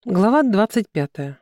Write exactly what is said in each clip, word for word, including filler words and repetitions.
Глава двадцать пятая.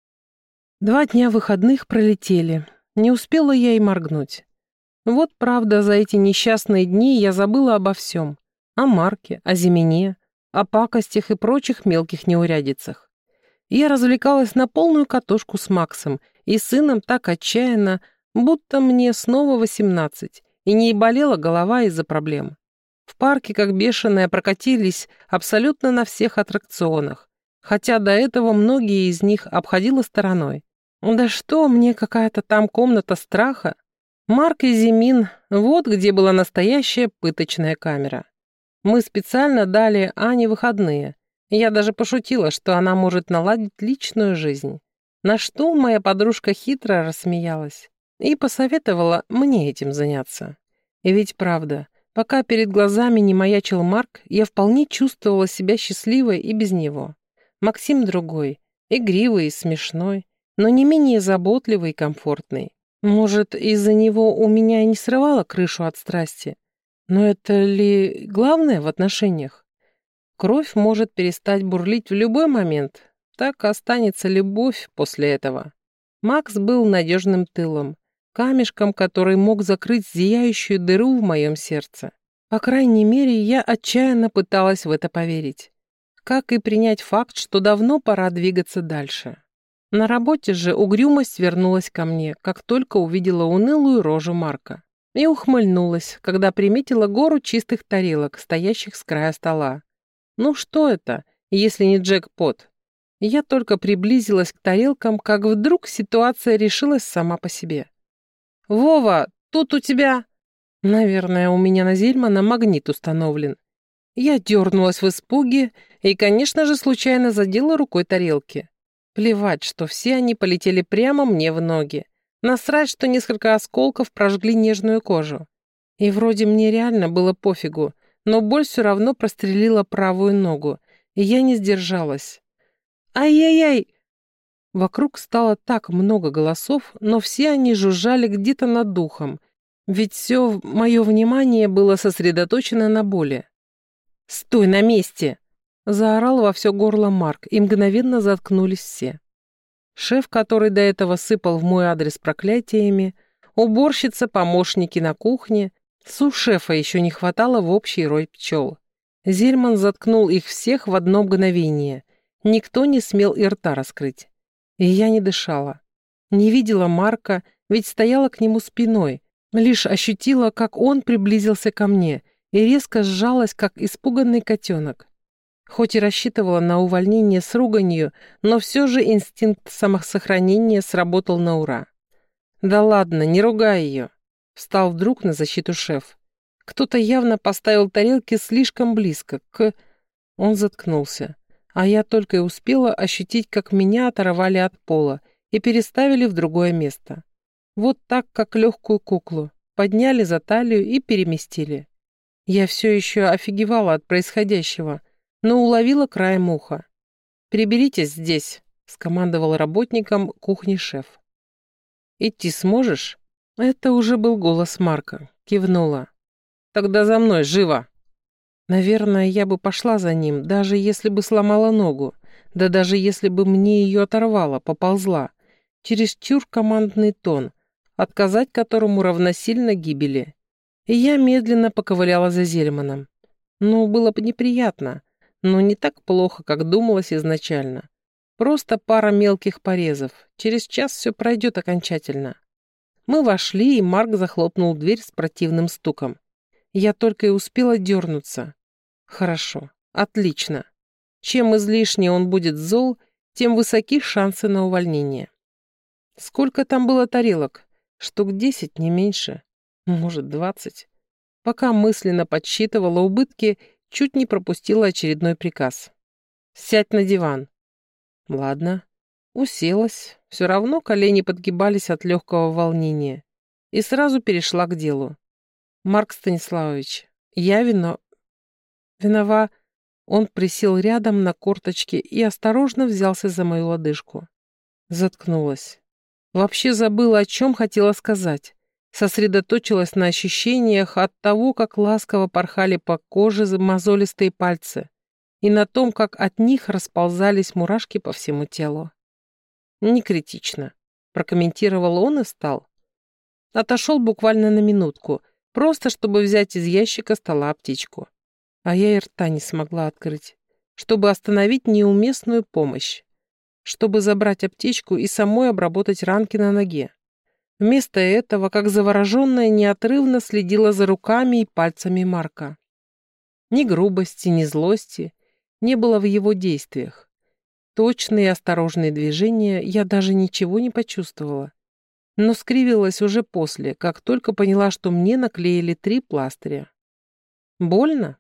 Два дня выходных пролетели. Не успела я и моргнуть. Вот правда, за эти несчастные дни я забыла обо всем. О Марке, о Зимине, о пакостях и прочих мелких неурядицах. Я развлекалась на полную катушку с Максом и сыном так отчаянно, будто мне снова восемнадцать, и не болела голова из-за проблем. В парке, как бешеные, прокатились абсолютно на всех аттракционах, хотя до этого многие из них обходила стороной. Да что мне какая-то там комната страха? Марк и Зимин, вот где была настоящая пыточная камера. Мы специально дали Ане выходные. Я даже пошутила, что она может наладить личную жизнь. На что моя подружка хитро рассмеялась и посоветовала мне этим заняться. И ведь правда, пока перед глазами не маячил Марк, я вполне чувствовала себя счастливой и без него. Максим другой, игривый и смешной, но не менее заботливый и комфортный. Может, из-за него у меня и не срывало крышу от страсти? Но это ли главное в отношениях? Кровь может перестать бурлить в любой момент, так останется любовь после этого. Макс был надежным тылом, камешком, который мог закрыть зияющую дыру в моем сердце. По крайней мере, я отчаянно пыталась в это поверить. Как и принять факт, что давно пора двигаться дальше. На работе же угрюмость вернулась ко мне, как только увидела унылую рожу Марка. И ухмыльнулась, когда приметила гору чистых тарелок, стоящих с края стола. Ну что это, если не джекпот? Я только приблизилась к тарелкам, как вдруг ситуация решилась сама по себе. «Вова, тут у тебя...» Наверное, у меня на Зельмана магнит установлен. Я дернулась в испуге и, конечно же, случайно задела рукой тарелки. Плевать, что все они полетели прямо мне в ноги. Насрать, что несколько осколков прожгли нежную кожу. И вроде мне реально было пофигу, но боль все равно прострелила правую ногу, и я не сдержалась. «Ай-яй-яй!» Вокруг стало так много голосов, но все они жужжали где-то над духом, ведь все мое внимание было сосредоточено на боли. «Стой на месте!» — заорал во все горло Марк, и мгновенно заткнулись все. Шеф, который до этого сыпал в мой адрес проклятиями, уборщица, помощники на кухне, су-шефа еще не хватало в общий рой пчел. Зельман заткнул их всех в одно мгновение. Никто не смел и рта раскрыть. И я не дышала. Не видела Марка, ведь стояла к нему спиной, лишь ощутила, как он приблизился ко мне, и резко сжалась, как испуганный котенок. Хоть и рассчитывала на увольнение с руганью, но все же инстинкт самосохранения сработал на ура. «Да ладно, не ругай ее!» — встал вдруг на защиту шеф. Кто-то явно поставил тарелки слишком близко к... Он заткнулся, а я только и успела ощутить, как меня оторвали от пола и переставили в другое место. Вот так, как легкую куклу, подняли за талию и переместили. Я все еще офигевала от происходящего, но уловила краем уха. «Приберитесь здесь», — скомандовал работникам кухни шеф. «Идти сможешь?» Это уже был голос Марка. Кивнула. «Тогда за мной, живо!» Наверное, я бы пошла за ним, даже если бы сломала ногу, да даже если бы мне ее оторвало, поползла. Чересчур командный тон, отказать которому равносильно гибели. И я медленно поковыляла за Зельманом. Ну, было бы неприятно, но не так плохо, как думалось изначально. Просто пара мелких порезов. Через час все пройдет окончательно. Мы вошли, и Марк захлопнул дверь с противным стуком. Я только и успела дернуться. Хорошо, отлично. Чем излишне он будет зол, тем высоки шансы на увольнение. Сколько там было тарелок? Штук десять, не меньше. Может, двадцать. Пока мысленно подсчитывала убытки, чуть не пропустила очередной приказ. «Сядь на диван». Ладно. Уселась. Все равно колени подгибались от легкого волнения. И сразу перешла к делу. «Марк Станиславович, я вино...» «Винова...» Он присел рядом на корточке и осторожно взялся за мою лодыжку. Заткнулась. Вообще забыла, о чем хотела сказать. Сосредоточилась на ощущениях от того, как ласково порхали по коже мозолистые пальцы. и на том, как от них расползались мурашки по всему телу. «Не критично», — прокомментировал он и встал. Отошел буквально на минутку, просто чтобы взять из ящика стола аптечку. А я и рта не смогла открыть, чтобы остановить неуместную помощь, чтобы забрать аптечку и самой обработать ранки на ноге. Вместо этого, как завороженная, неотрывно следила за руками и пальцами Марка. Ни грубости, ни злости не было в его действиях. Точные и осторожные движения, я даже ничего не почувствовала. Но скривилась уже после, как только поняла, что мне наклеили три пластыря. «Больно?»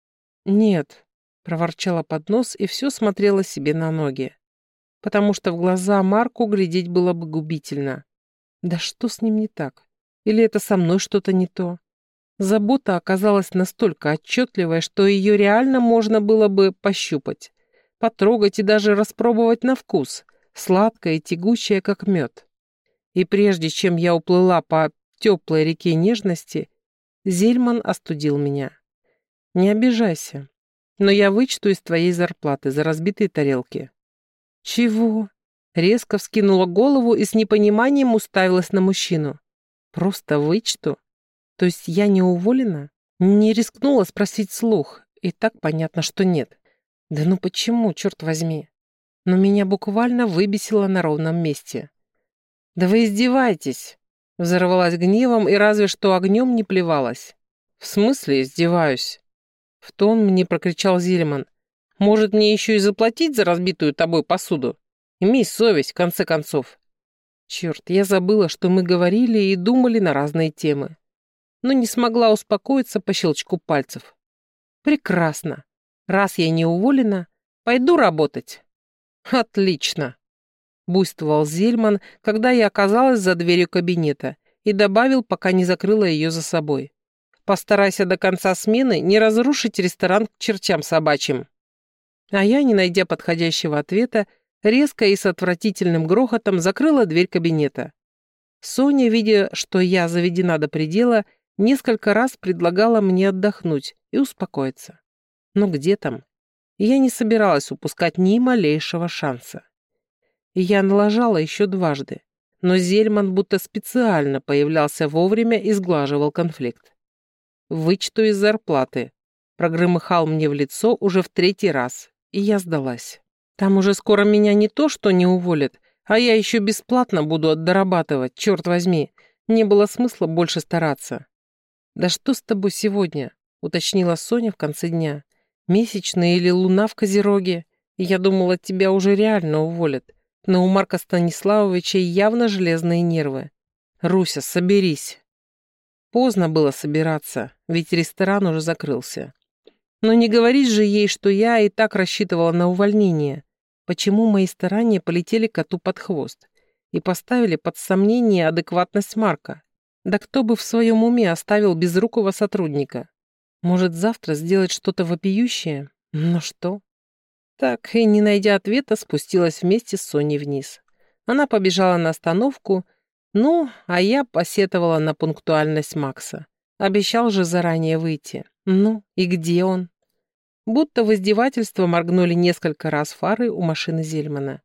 «Нет», — проворчала под нос и все смотрела себе на ноги. Потому что в глаза Марку глядеть было бы губительно. Да что с ним не так? Или это со мной что-то не то? Забота оказалась настолько отчетливой, что ее реально можно было бы пощупать, потрогать и даже распробовать на вкус, сладкая и тягучая, как мед. И прежде чем я уплыла по теплой реке нежности, Зельман остудил меня. «Не обижайся, но я вычту из твоей зарплаты за разбитые тарелки». «Чего?» Резко вскинула голову и с непониманием уставилась на мужчину. «Просто вычту? То есть я не уволена?» Не рискнула спросить вслух, и так понятно, что нет. Да ну почему, черт возьми? Но меня буквально выбесило на ровном месте. «Да вы издеваетесь!» Взорвалась гневом и разве что огнем не плевалась. «В смысле издеваюсь?» В тон мне прокричал Зельман. «Может, мне еще и заплатить за разбитую тобой посуду? Имей совесть, в конце концов». Черт, я забыла, что мы говорили и думали на разные темы. Но не смогла успокоиться по щелчку пальцев. «Прекрасно. Раз я не уволена, пойду работать». «Отлично», — буйствовал Зельман, когда я оказалась за дверью кабинета, и добавил, пока не закрыла ее за собой. «Постарайся до конца смены не разрушить ресторан к чертям собачьим». А я, не найдя подходящего ответа, резко и с отвратительным грохотом закрыла дверь кабинета. Соня, видя, что я заведена до предела, несколько раз предлагала мне отдохнуть и успокоиться. Но где там? Я не собиралась упускать ни малейшего шанса. И я налажала еще дважды, но Зельман будто специально появлялся вовремя и сглаживал конфликт. «Вычту из зарплаты», — прогромыхал мне в лицо уже в третий раз, и я сдалась. Там уже скоро меня не то что не уволят, а я еще бесплатно буду отдорабатывать, черт возьми. Не было смысла больше стараться. «Да что с тобой сегодня?» — уточнила Соня в конце дня. «Месячная или луна в Козероге? Я думала, тебя уже реально уволят. Но у Марка Станиславовича явно железные нервы. Руся, соберись». Поздно было собираться, ведь ресторан уже закрылся. Но не говорить же ей, что я и так рассчитывала на увольнение. Почему мои старания полетели коту под хвост и поставили под сомнение адекватность Марка? Да кто бы в своем уме оставил безрукого сотрудника? Может, завтра сделать что-то вопиющее? Но что? Так, и не найдя ответа, спустилась вместе с Соней вниз. Она побежала на остановку, ну, а я посетовала на пунктуальность Макса. Обещал же заранее выйти. Ну, и где он? Будто в издевательство моргнули несколько раз фары у машины Зельмана.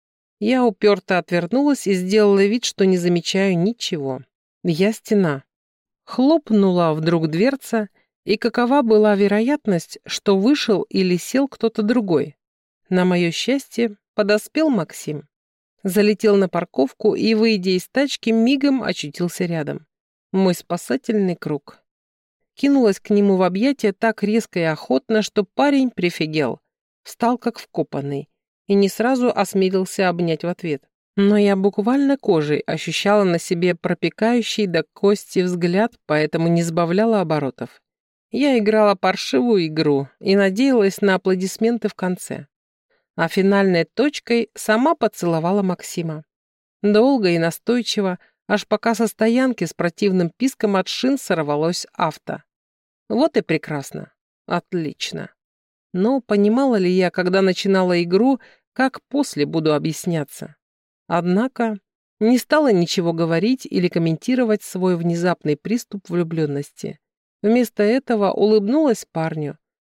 Я уперто отвернулась и сделала вид, что не замечаю ничего. Я стена. Хлопнула вдруг дверца, и какова была вероятность, что вышел или сел кто-то другой? На мое счастье, подоспел Максим. Залетел на парковку и, выйдя из тачки, мигом очутился рядом. Мой спасательный круг. Кинулась к нему в объятия так резко и охотно, что парень прифигел. Встал как вкопанный и не сразу осмелился обнять в ответ. Но я буквально кожей ощущала на себе пропекающий до кости взгляд, поэтому не сбавляла оборотов. Я играла паршивую игру и надеялась на аплодисменты в конце. А финальной точкой сама поцеловала Максима. Долго и настойчиво, аж пока со стоянки с противным писком от шин сорвалось авто. Вот и прекрасно. Отлично. Но понимала ли я, когда начинала игру, как после буду объясняться? Однако не стала ничего говорить или комментировать свой внезапный приступ влюбленности. Вместо этого улыбнулась парню,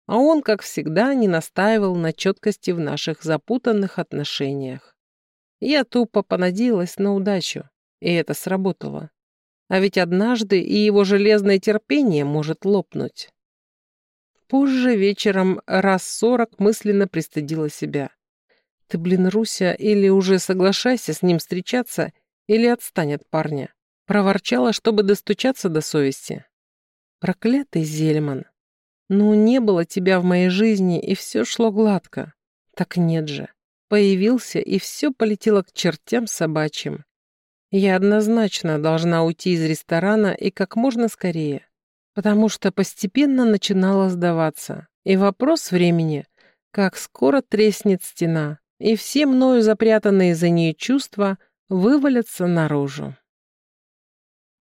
А он, как всегда, не настаивал на четкости в наших запутанных отношениях. Я тупо понадеялась на удачу, и это сработало. А ведь однажды и его железное терпение может лопнуть. Позже вечером раз сорок мысленно пристыдила себя. Ты, блин, Руся, или уже соглашайся с ним встречаться, или отстань от парня. Проворчала, чтобы достучаться до совести. Проклятый Зельман. Ну, не было тебя в моей жизни, и все шло гладко. Так нет же. Появился, и все полетело к чертям собачьим. Я однозначно должна уйти из ресторана и как можно скорее, потому что постепенно начинала сдаваться. И вопрос времени, как скоро треснет стена, и все мною запрятанные за ней чувства вывалятся наружу.